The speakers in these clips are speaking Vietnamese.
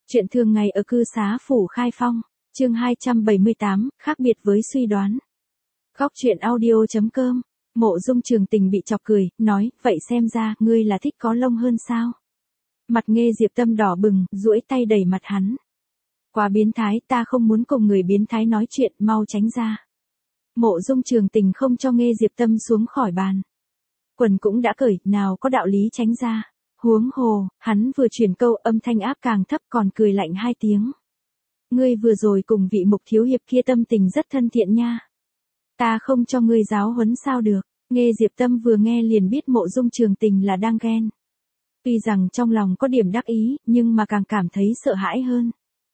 Chuyện thường ngày ở cư xá phủ Khai Phong, chương 278, khác biệt với suy đoán. Góc chuyện audio.com, Mộ Dung Trường Tình bị chọc cười, nói, vậy xem ra, ngươi là thích có lông hơn sao? Mặt Nghê Diệp Tâm đỏ bừng, duỗi tay đẩy mặt hắn. Quá biến thái, ta không muốn cùng người biến thái nói chuyện, mau tránh ra. Mộ Dung Trường Tình không cho Nghê Diệp Tâm xuống khỏi bàn. Quần cũng đã cởi, nào có đạo lý tránh ra. Huống hồ, hắn vừa chuyển câu âm thanh áp càng thấp còn cười lạnh 2 tiếng. Ngươi vừa rồi cùng vị Mục thiếu hiệp kia tâm tình rất thân thiện nha. Ta không cho ngươi giáo huấn sao được. Nghê Diệp Tâm vừa nghe liền biết Mộ Dung Trường Tình là đang ghen. Tuy rằng trong lòng có điểm đắc ý, nhưng mà càng cảm thấy sợ hãi hơn.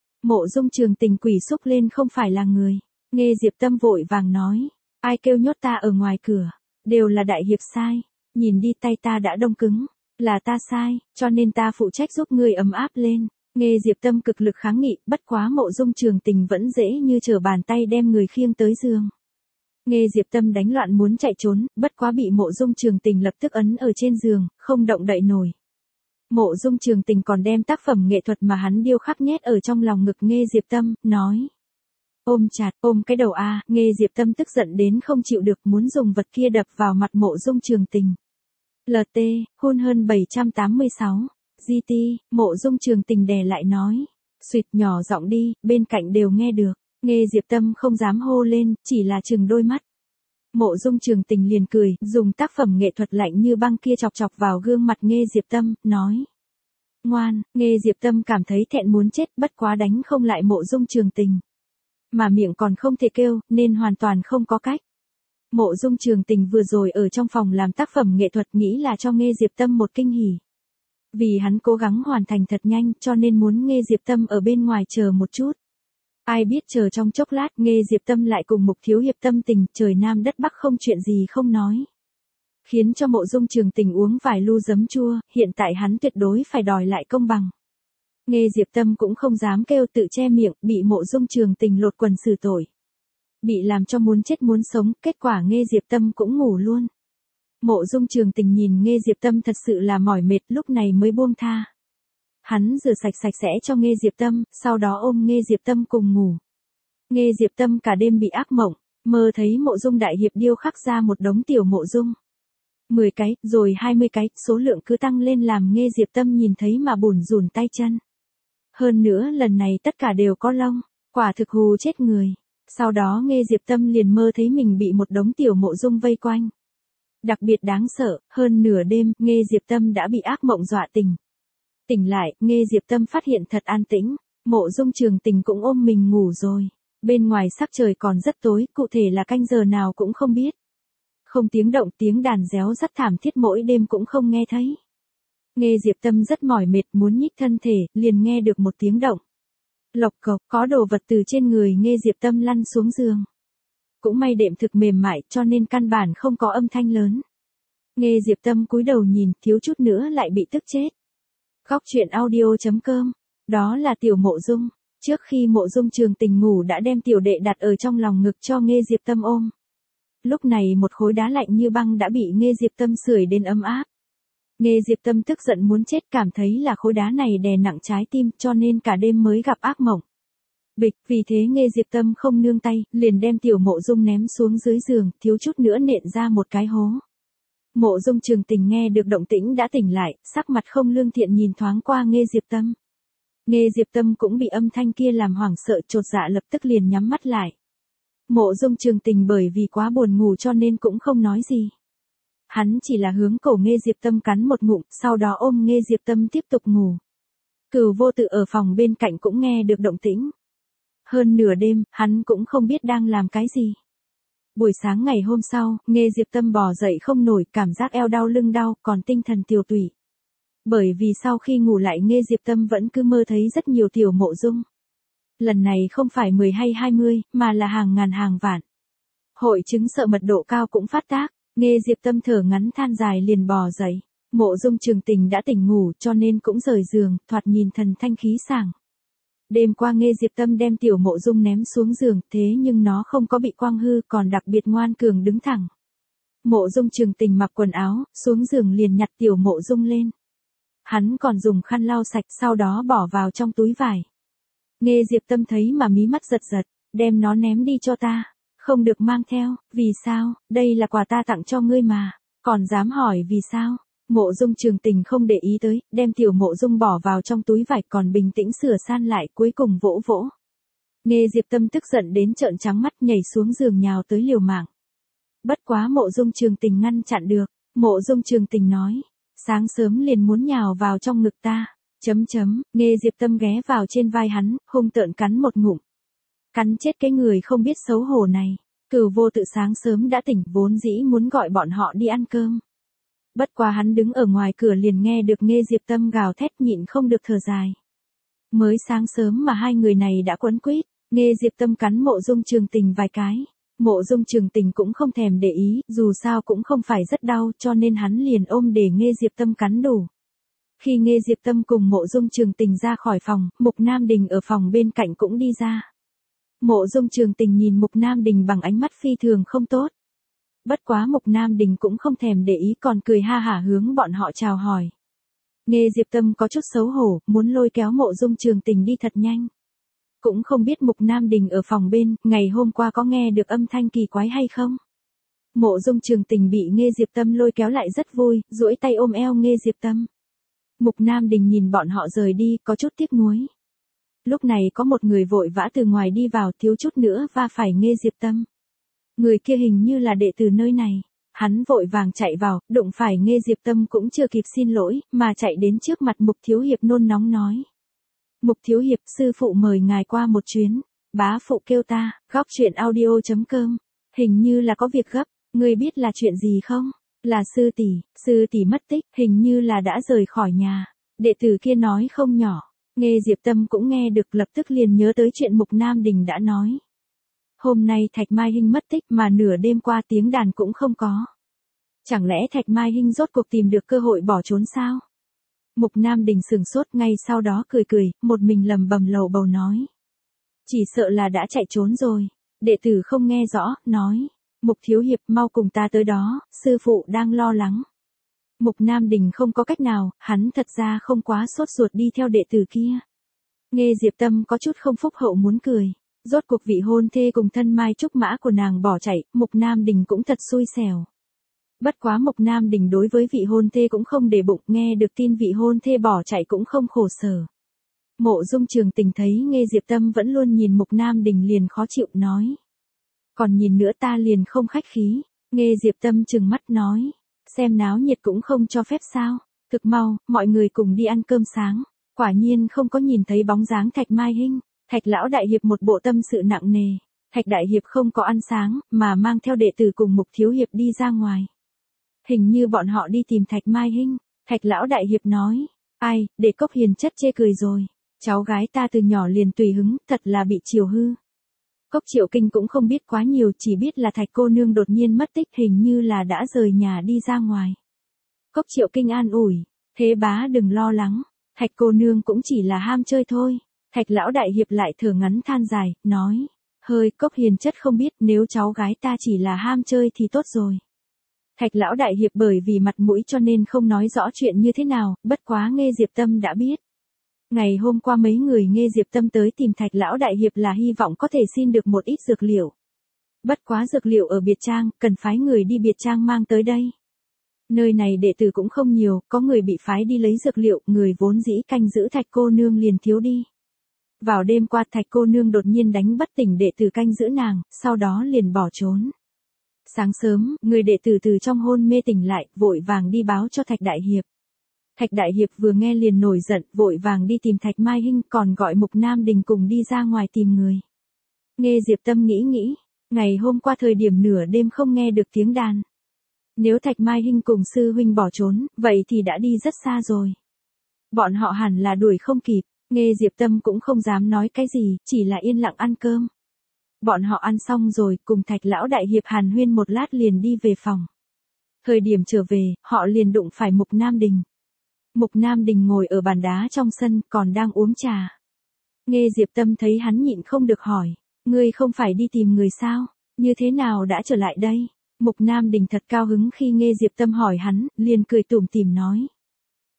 Mộ Dung Trường Tình quỳ xúc lên không phải là người. Nghê Diệp Tâm vội vàng nói, ai kêu nhốt ta ở ngoài cửa, đều là đại hiệp sai, nhìn đi tay ta đã đông cứng. Là ta sai, cho nên ta phụ trách giúp ngươi ấm áp lên. Nghê Diệp Tâm cực lực kháng nghị, bất quá Mộ Dung Trường Tình vẫn dễ như trở bàn tay đem người khiêng tới giường. Nghê Diệp Tâm đánh loạn muốn chạy trốn, bất quá bị Mộ Dung Trường Tình lập tức ấn ở trên giường, không động đậy nổi. Mộ Dung Trường Tình còn đem tác phẩm nghệ thuật mà hắn điêu khắc nhét ở trong lòng ngực Nghê Diệp Tâm, nói. Ôm chặt, ôm cái đầu a. Nghê Diệp Tâm tức giận đến không chịu được, muốn dùng vật kia đập vào mặt Mộ Dung Trường Tình. LT, hôn hơn 786. GT, Mộ Dung Trường Tình đè lại nói. Xuyệt nhỏ giọng đi, bên cạnh đều nghe được. Nghê Diệp Tâm không dám hô lên, chỉ là chừng đôi mắt. Mộ Dung Trường Tình liền cười, dùng tác phẩm nghệ thuật lạnh như băng kia chọc chọc vào gương mặt Nghê Diệp Tâm, nói. Ngoan, Nghê Diệp Tâm cảm thấy thẹn muốn chết, bất quá đánh không lại Mộ Dung Trường Tình. Mà miệng còn không thể kêu, nên hoàn toàn không có cách. Mộ Dung Trường Tình vừa rồi ở trong phòng làm tác phẩm nghệ thuật nghĩ là cho Nghê Diệp Tâm một kinh hỉ. Vì hắn cố gắng hoàn thành thật nhanh cho nên muốn Nghê Diệp Tâm ở bên ngoài chờ một chút. Ai biết chờ trong chốc lát Nghê Diệp Tâm lại cùng Mục thiếu hiệp tâm tình trời nam đất bắc không chuyện gì không nói. Khiến cho Mộ Dung Trường Tình uống vài lu giấm chua, hiện tại hắn tuyệt đối phải đòi lại công bằng. Nghê Diệp Tâm cũng không dám kêu tự che miệng, bị Mộ Dung Trường Tình lột quần xử tội. Bị làm cho muốn chết muốn sống, kết quả Nghê Diệp Tâm cũng ngủ luôn. Mộ Dung Trường Tình nhìn Nghê Diệp Tâm thật sự là mỏi mệt lúc này mới buông tha. Hắn rửa sạch sạch sẽ cho Nghê Diệp Tâm, sau đó ôm Nghê Diệp Tâm cùng ngủ. Nghê Diệp Tâm cả đêm bị ác mộng, mơ thấy Mộ Dung đại hiệp điêu khắc ra một đống tiểu Mộ Dung. 10 cái, rồi 20 cái, số lượng cứ tăng lên làm Nghê Diệp Tâm nhìn thấy mà bủn rủn tay chân. Hơn nữa lần này tất cả đều có lông, quả thực hù chết người. Sau đó Nghê Diệp Tâm liền mơ thấy mình bị một đống tiểu Mộ Dung vây quanh. Đặc biệt đáng sợ, hơn nửa đêm, Nghê Diệp Tâm đã bị ác mộng dọa tỉnh. Tỉnh lại, Nghê Diệp Tâm phát hiện thật an tĩnh, Mộ Dung Trường Tình cũng ôm mình ngủ rồi. Bên ngoài sắc trời còn rất tối, cụ thể là canh giờ nào cũng không biết. Không tiếng động, tiếng đàn réo rất thảm thiết mỗi đêm cũng không nghe thấy. Nghê Diệp Tâm rất mỏi mệt muốn nhích thân thể, liền nghe được một tiếng động. Lộc cộc, có đồ vật từ trên người Nghê Diệp Tâm lăn xuống giường. Cũng may đệm thực mềm mại cho nên căn bản không có âm thanh lớn. Nghê Diệp Tâm cúi đầu nhìn, thiếu chút nữa lại bị tức chết. Góc chuyện audio.com, đó là tiểu Mộ Dung. Trước khi Mộ Dung Trường Tình ngủ đã đem tiểu đệ đặt ở trong lòng ngực cho Nghê Diệp Tâm ôm. Lúc này một khối đá lạnh như băng đã bị Nghê Diệp Tâm sưởi đến ấm áp. Nghê Diệp Tâm tức giận muốn chết, cảm thấy là khối đá này đè nặng trái tim cho nên cả đêm mới gặp ác mộng. Bịch, vì thế Nghê Diệp Tâm không nương tay, liền đem tiểu Mộ Dung ném xuống dưới giường, thiếu chút nữa nện ra một cái hố. Mộ Dung Trường Tình nghe được động tĩnh đã tỉnh lại, sắc mặt không lương thiện nhìn thoáng qua Nghê Diệp Tâm. Nghê Diệp Tâm cũng bị âm thanh kia làm hoảng sợ, chột dạ lập tức liền nhắm mắt lại. Mộ Dung Trường Tình bởi vì quá buồn ngủ cho nên cũng không nói gì. Hắn chỉ là hướng cổ Nghê Diệp Tâm cắn một ngụm, sau đó ôm Nghê Diệp Tâm tiếp tục ngủ. Cửu Vô Tự ở phòng bên cạnh cũng nghe được động tĩnh. Hơn nửa đêm, hắn cũng không biết đang làm cái gì. Buổi sáng ngày hôm sau, Nghê Diệp Tâm bò dậy không nổi, cảm giác eo đau lưng đau, còn tinh thần tiều tụy. Bởi vì sau khi ngủ lại Nghê Diệp Tâm vẫn cứ mơ thấy rất nhiều tiểu Mộ Dung. Lần này không phải 10 hay 20, mà là hàng ngàn hàng vạn. Hội chứng sợ mật độ cao cũng phát tác, Nghê Diệp Tâm thở ngắn than dài liền bò dậy. Mộ Dung Trường Tình đã tỉnh ngủ cho nên cũng rời giường, thoạt nhìn thần thanh khí sảng. Đêm qua Nghê Diệp Tâm đem tiểu Mộ Dung ném xuống giường, thế nhưng nó không có bị quăng hư, còn đặc biệt ngoan cường đứng thẳng. Mộ Dung Trường Tình mặc quần áo, xuống giường liền nhặt tiểu Mộ Dung lên. Hắn còn dùng khăn lau sạch sau đó bỏ vào trong túi vải. Nghe Diệp Tâm thấy mà mí mắt giật giật, đem nó ném đi cho ta. Không được mang theo, vì sao, đây là quà ta tặng cho ngươi mà, còn dám hỏi vì sao. Mộ Dung Trường Tình không để ý tới, đem tiểu Mộ Dung bỏ vào trong túi vải còn bình tĩnh sửa san lại cuối cùng vỗ vỗ. Nghe Diệp Tâm tức giận đến trợn trắng mắt nhảy xuống giường nhào tới liều mạng. Bất quá Mộ Dung Trường Tình ngăn chặn được, Mộ Dung Trường Tình nói, sáng sớm liền muốn nhào vào trong ngực ta, Nghe Diệp Tâm ghé vào trên vai hắn, hung tợn cắn một ngụm. Cắn chết cái người không biết xấu hổ này, Cửu Vô Tự sáng sớm đã tỉnh vốn dĩ muốn gọi bọn họ đi ăn cơm. Bất quá hắn đứng ở ngoài cửa liền nghe được Nghe Diệp Tâm gào thét nhịn không được thở dài. Mới sáng sớm mà hai người này đã quấn quýt, Nghe Diệp Tâm cắn Mộ Dung Trường Tình vài cái. Mộ Dung Trường Tình cũng không thèm để ý, dù sao cũng không phải rất đau cho nên hắn liền ôm để Nghe Diệp Tâm cắn đủ. Khi Nghe Diệp Tâm cùng Mộ Dung Trường Tình ra khỏi phòng, Mục Nam Đình ở phòng bên cạnh cũng đi ra. Mộ Dung Trường Tình nhìn Mục Nam Đình bằng ánh mắt phi thường không tốt. Bất quá Mục Nam Đình cũng không thèm để ý còn cười ha hả hướng bọn họ chào hỏi. Nghe Diệp Tâm có chút xấu hổ, muốn lôi kéo Mộ Dung Trường Tình đi thật nhanh. Cũng không biết Mục Nam Đình ở phòng bên, ngày hôm qua có nghe được âm thanh kỳ quái hay không. Mộ Dung Trường Tình bị Nghe Diệp Tâm lôi kéo lại rất vui, duỗi tay ôm eo Nghe Diệp Tâm. Mục Nam Đình nhìn bọn họ rời đi, có chút tiếc nuối. Lúc này có một người vội vã từ ngoài đi vào, thiếu chút nữa va phải Nghe Diệp Tâm. Người kia hình như là đệ tử nơi này. Hắn vội vàng chạy vào, đụng phải Nghe Diệp Tâm cũng chưa kịp xin lỗi, mà chạy đến trước mặt Mục Thiếu Hiệp nôn nóng nói. Mục Thiếu Hiệp, sư phụ mời ngài qua một chuyến. Bá phụ kêu ta, góc chuyện audio.com. Hình như là có việc gấp, ngươi biết là chuyện gì không? Là sư tỷ mất tích, hình như là đã rời khỏi nhà. Đệ tử kia nói không nhỏ. Nghe Diệp Tâm cũng nghe được lập tức liền nhớ tới chuyện Mục Nam Đình đã nói. Hôm nay Thạch Mai Hinh mất tích mà nửa đêm qua tiếng đàn cũng không có. Chẳng lẽ Thạch Mai Hinh rốt cuộc tìm được cơ hội bỏ trốn sao? Mục Nam Đình sừng sốt ngay sau đó cười cười, một mình lầm bầm lầu bầu nói. Chỉ sợ là đã chạy trốn rồi. Đệ tử không nghe rõ, nói. Mục Thiếu Hiệp mau cùng ta tới đó, sư phụ đang lo lắng. Mục Nam Đình không có cách nào, hắn thật ra không quá sốt ruột đi theo đệ tử kia. Nghe Diệp Tâm có chút không phúc hậu muốn cười. Rốt cuộc vị hôn thê cùng thân mai trúc mã của nàng bỏ chạy, Mục Nam Đình cũng thật xui xẻo. Bất quá Mục Nam Đình đối với vị hôn thê cũng không để bụng, nghe được tin vị hôn thê bỏ chạy cũng không khổ sở. Mộ Dung Trường Tình thấy Nghe Diệp Tâm vẫn luôn nhìn Mục Nam Đình liền khó chịu nói. Còn nhìn nữa ta liền không khách khí. Nghe Diệp Tâm trừng mắt nói. Xem náo nhiệt cũng không cho phép sao. Thực mau, mọi người cùng đi ăn cơm sáng. Quả nhiên không có nhìn thấy bóng dáng Thạch Mai Hinh. Thạch Lão Đại Hiệp một bộ tâm sự nặng nề. Thạch Đại Hiệp không có ăn sáng, mà mang theo đệ tử cùng Mục Thiếu Hiệp đi ra ngoài. Hình như bọn họ đi tìm Thạch Mai Hinh. Thạch Lão Đại Hiệp nói. Ai, để Cốc Hiền chất chê cười rồi. Cháu gái ta từ nhỏ liền tùy hứng, thật là bị chiều hư. Cốc Triệu Kinh cũng không biết quá nhiều, chỉ biết là Thạch cô nương đột nhiên mất tích, hình như là đã rời nhà đi ra ngoài. Cốc Triệu Kinh an ủi. Thế bá đừng lo lắng. Thạch cô nương cũng chỉ là ham chơi thôi. Thạch Lão Đại Hiệp lại thở ngắn than dài, nói. Hơi, Cốc Hiền chất không biết, nếu cháu gái ta chỉ là ham chơi thì tốt rồi. Thạch Lão Đại Hiệp bởi vì mặt mũi cho nên không nói rõ chuyện như thế nào, bất quá Nghe Diệp Tâm đã biết. Ngày hôm qua mấy người Nghe Diệp Tâm tới tìm Thạch Lão Đại Hiệp là hy vọng có thể xin được một ít dược liệu. Bất quá dược liệu ở biệt trang, cần phái người đi biệt trang mang tới đây. Nơi này đệ tử cũng không nhiều, có người bị phái đi lấy dược liệu, người vốn dĩ canh giữ Thạch cô nương liền thiếu đi. Vào đêm qua Thạch cô nương đột nhiên đánh bất tỉnh đệ tử canh giữ nàng, sau đó liền bỏ trốn. Sáng sớm, người đệ tử từ trong hôn mê tỉnh lại, vội vàng đi báo cho Thạch Đại Hiệp. Thạch Đại Hiệp vừa nghe liền nổi giận, vội vàng đi tìm Thạch Mai Hinh, còn gọi Mục Nam Đình cùng đi ra ngoài tìm người. Nghe Diệp Tâm nghĩ, ngày hôm qua thời điểm nửa đêm không nghe được tiếng đàn. Nếu Thạch Mai Hinh cùng sư huynh bỏ trốn, vậy thì đã đi rất xa rồi. Bọn họ hẳn là đuổi không kịp, Nghe Diệp Tâm cũng không dám nói cái gì, chỉ là yên lặng ăn cơm. Bọn họ ăn xong rồi, cùng Thạch Lão Đại Hiệp hàn huyên một lát liền đi về phòng. Thời điểm trở về, họ liền đụng phải Mục Nam Đình. Mục Nam Đình ngồi ở bàn đá trong sân, còn đang uống trà. Nghe Diệp Tâm thấy hắn nhịn không được hỏi, ngươi không phải đi tìm người sao, như thế nào đã trở lại đây? Mục Nam Đình thật cao hứng khi nghe Diệp Tâm hỏi hắn, liền cười tủm tỉm nói.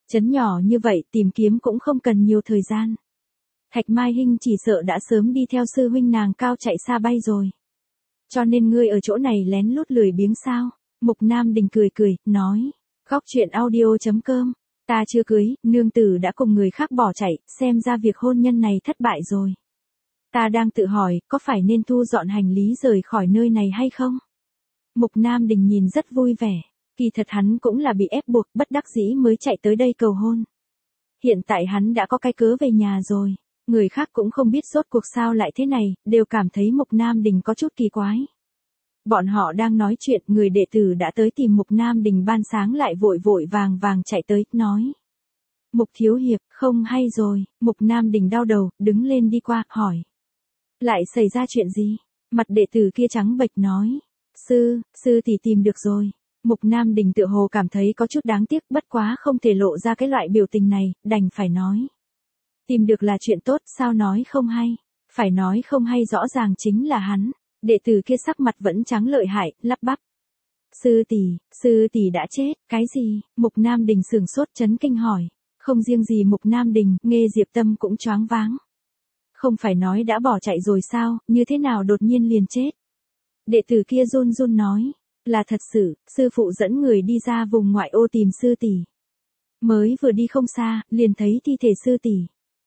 Trấn nhỏ như vậy tìm kiếm cũng không cần nhiều thời gian. Thạch Mai Hinh chỉ sợ đã sớm đi theo sư huynh nàng cao chạy xa bay rồi. Cho nên ngươi ở chỗ này lén lút lười biếng sao? Mục Nam Đình cười cười, nói. Góc chuyện audio.com. Ta chưa cưới, nương tử đã cùng người khác bỏ chạy, xem ra việc hôn nhân này thất bại rồi. Ta đang tự hỏi, có phải nên thu dọn hành lý rời khỏi nơi này hay không? Mục Nam Đình nhìn rất vui vẻ. Kỳ thật hắn cũng là bị ép buộc, bất đắc dĩ mới chạy tới đây cầu hôn. Hiện tại hắn đã có cái cớ về nhà rồi. Người khác cũng không biết rốt cuộc sao lại thế này, đều cảm thấy Mục Nam Đình có chút kỳ quái. Bọn họ đang nói chuyện, người đệ tử đã tới tìm Mục Nam Đình ban sáng lại vội vội vàng vàng chạy tới, nói. Mục thiếu hiệp, không hay rồi, Mục Nam Đình đau đầu, đứng lên đi qua, hỏi. Lại xảy ra chuyện gì? Mặt đệ tử kia trắng bệch nói. Sư tỷ tìm được rồi. Mục Nam Đình tựa hồ cảm thấy có chút đáng tiếc, bất quá không thể lộ ra cái loại biểu tình này, đành phải nói. Tìm được là chuyện tốt, sao nói không hay? Phải nói không hay rõ ràng chính là hắn. Đệ tử kia sắc mặt vẫn trắng lợi hại, lắp bắp. Sư tỷ đã chết, cái gì? Mục Nam Đình sửng sốt chấn kinh hỏi. Không riêng gì Mục Nam Đình, Nghê Diệp Tâm cũng choáng váng. Không phải nói đã bỏ chạy rồi sao, như thế nào đột nhiên liền chết? Đệ tử kia run run nói. Là thật sự, sư phụ dẫn người đi ra vùng ngoại ô tìm sư tỷ. Mới vừa đi không xa, liền thấy thi thể sư tỷ.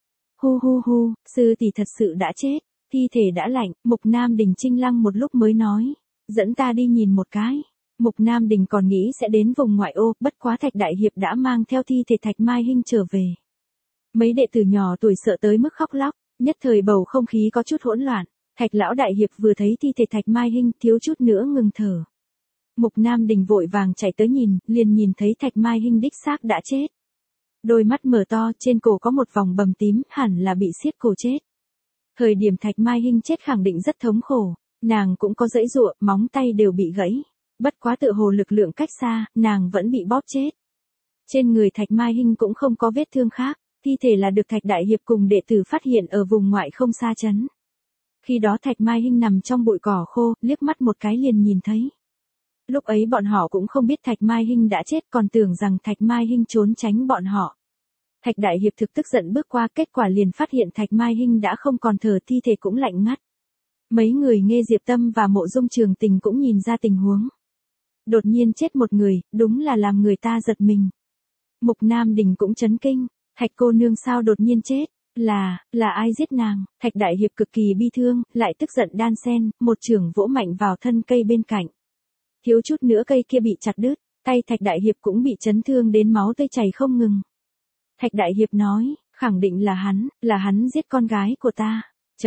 Hu, sư tỷ thật sự đã chết, thi thể đã lạnh, Mục Nam Đình chinh lăng một lúc mới nói. Dẫn ta đi nhìn một cái. Mục Nam Đình còn nghĩ sẽ đến vùng ngoại ô, bất quá Thạch Đại Hiệp đã mang theo thi thể Thạch Mai Hinh trở về. Mấy đệ tử nhỏ tuổi sợ tới mức khóc lóc, nhất thời bầu không khí có chút hỗn loạn. Thạch lão đại hiệp vừa thấy thi thể Thạch Mai Hinh thiếu chút nữa ngừng thở. Mục Nam Đình vội vàng chạy tới nhìn, liền nhìn thấy Thạch Mai Hinh đích xác đã chết. Đôi mắt mở to, trên cổ có một vòng bầm tím, hẳn là bị siết cổ chết. Thời điểm Thạch Mai Hinh chết khẳng định rất thống khổ, nàng cũng có giãy giụa, móng tay đều bị gãy. Bất quá tựa hồ lực lượng cách xa, nàng vẫn bị bóp chết. Trên người Thạch Mai Hinh cũng không có vết thương khác, thi thể là được Thạch Đại Hiệp cùng đệ tử phát hiện ở vùng ngoại không xa trấn. Khi đó Thạch Mai Hinh nằm trong bụi cỏ khô, liếc mắt một cái liền nhìn thấy. Lúc ấy bọn họ cũng không biết Thạch Mai Hinh đã chết, còn tưởng rằng Thạch Mai Hinh trốn tránh bọn họ. Thạch Đại Hiệp thực tức giận bước qua, kết quả liền phát hiện Thạch Mai Hinh đã không còn thở, thi thể cũng lạnh ngắt. Mấy người Nghê Diệp Tâm và Mộ Dung Trường Tình cũng nhìn ra tình huống. Đột nhiên chết một người, đúng là làm người ta giật mình. Mục Nam Đình cũng chấn kinh, Thạch cô nương sao đột nhiên chết, là ai giết nàng? Thạch Đại Hiệp cực kỳ bi thương, lại tức giận đan sen, một chưởng vỗ mạnh vào thân cây bên cạnh. Thiếu chút nữa cây kia bị chặt đứt, tay Thạch Đại Hiệp cũng bị chấn thương đến máu tươi chảy không ngừng. Thạch Đại Hiệp nói, khẳng định là hắn giết con gái của ta.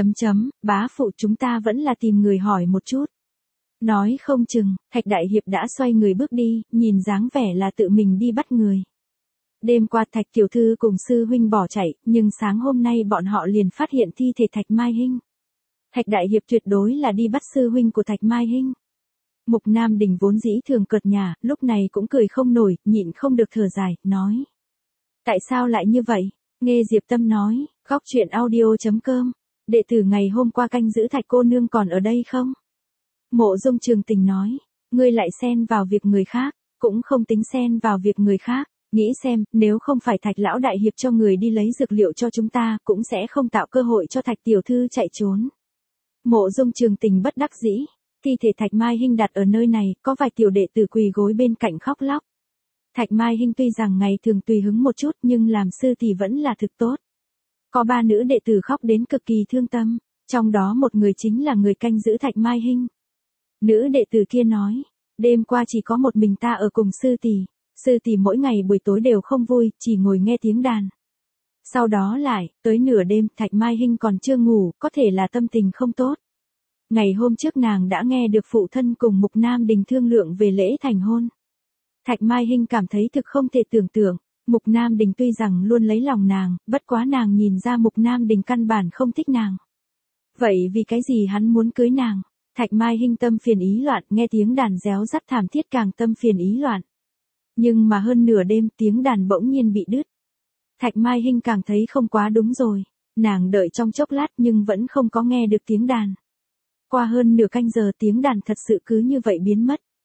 Bá phụ chúng ta vẫn là tìm người hỏi một chút. Nói không chừng, Thạch Đại Hiệp đã xoay người bước đi, nhìn dáng vẻ là tự mình đi bắt người. Đêm qua Thạch tiểu thư cùng sư huynh bỏ chạy, nhưng sáng hôm nay bọn họ liền phát hiện thi thể Thạch Mai Hinh. Thạch Đại Hiệp tuyệt đối là đi bắt sư huynh của Thạch Mai Hinh. Mục Nam Đình vốn dĩ thường cợt nhả, lúc này cũng cười không nổi, nhịn không được thở dài, nói. Tại sao lại như vậy? Nghê Diệp Tâm nói, góc chuyện audio.com. Đệ tử ngày hôm qua canh giữ Thạch cô nương còn ở đây không? Mộ Dung Trường Tình nói, ngươi lại xen vào việc người khác, cũng không tính xen vào việc người khác. Nghĩ xem, nếu không phải Thạch lão đại hiệp cho người đi lấy dược liệu cho chúng ta, cũng sẽ không tạo cơ hội cho Thạch tiểu thư chạy trốn. Mộ Dung Trường Tình bất đắc dĩ, thi thể Thạch Mai Hinh đặt ở nơi này, có vài tiểu đệ tử quỳ gối bên cạnh khóc lóc. Thạch Mai Hinh tuy rằng ngày thường tùy hứng một chút, nhưng làm sư thì vẫn là thực tốt. Có 3 nữ đệ tử khóc đến cực kỳ thương tâm, trong đó một người chính là người canh giữ Thạch Mai Hinh. Nữ đệ tử kia nói, đêm qua chỉ có một mình ta ở cùng sư tỷ mỗi ngày buổi tối đều không vui, chỉ ngồi nghe tiếng đàn. Sau đó lại, tới nửa đêm, Thạch Mai Hinh còn chưa ngủ, có thể là tâm tình không tốt. Ngày hôm trước nàng đã nghe được phụ thân cùng Mục Nam Đình thương lượng về lễ thành hôn. Thạch Mai Hinh cảm thấy thực không thể tưởng tượng, Mục Nam Đình tuy rằng luôn lấy lòng nàng, bất quá nàng nhìn ra Mục Nam Đình căn bản không thích nàng. Vậy vì cái gì hắn muốn cưới nàng? Thạch Mai Hinh tâm phiền ý loạn, nghe tiếng đàn réo rắt thảm thiết càng tâm phiền ý loạn. Nhưng mà hơn nửa đêm tiếng đàn bỗng nhiên bị đứt. Thạch Mai Hinh càng thấy không quá đúng rồi, nàng đợi trong chốc lát nhưng vẫn không có nghe được tiếng đàn. Qua hơn nửa canh giờ tiếng đàn thật sự cứ như vậy biến mất.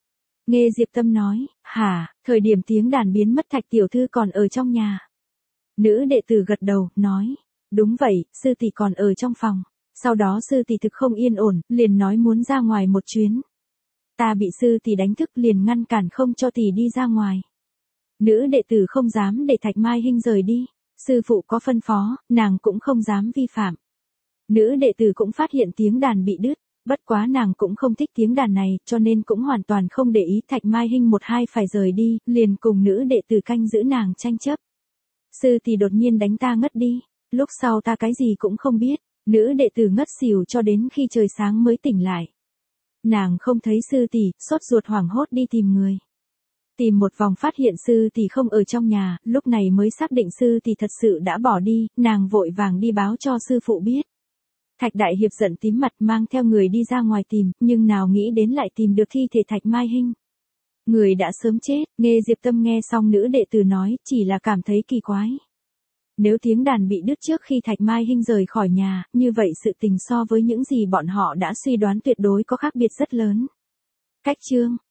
Nghe Diệp Tâm nói, hả, thời điểm tiếng đàn biến mất Thạch tiểu thư còn ở trong nhà. Nữ đệ tử gật đầu, nói, đúng vậy, sư tỷ còn ở trong phòng. Sau đó sư tỷ thực không yên ổn, liền nói muốn ra ngoài một chuyến. Ta bị sư tỷ đánh thức liền ngăn cản không cho tỷ đi ra ngoài. Nữ đệ tử không dám để Thạch Mai Hinh rời đi. Sư phụ có phân phó, nàng cũng không dám vi phạm. Nữ đệ tử cũng phát hiện tiếng đàn bị đứt. Bất quá nàng cũng không thích tiếng đàn này, cho nên cũng hoàn toàn không để ý Thạch Mai Hinh một hai phải rời đi, liền cùng nữ đệ tử canh giữ nàng tranh chấp. Sư tỷ đột nhiên đánh ta ngất đi, lúc sau ta cái gì cũng không biết, nữ đệ tử ngất xỉu cho đến khi trời sáng mới tỉnh lại. Nàng không thấy sư tỷ, sốt ruột hoảng hốt đi tìm người. Tìm một vòng phát hiện sư tỷ không ở trong nhà, lúc này mới xác định sư tỷ thật sự đã bỏ đi, nàng vội vàng đi báo cho sư phụ biết. Thạch Đại Hiệp giận tím mặt mang theo người đi ra ngoài tìm, nhưng nào nghĩ đến lại tìm được thi thể Thạch Mai Hinh. Người đã sớm chết, nghe Diệp Tâm nghe xong nữ đệ tử nói, chỉ là cảm thấy kỳ quái. Nếu tiếng đàn bị đứt trước khi Thạch Mai Hinh rời khỏi nhà, như vậy sự tình so với những gì bọn họ đã suy đoán tuyệt đối có khác biệt rất lớn. Cách chương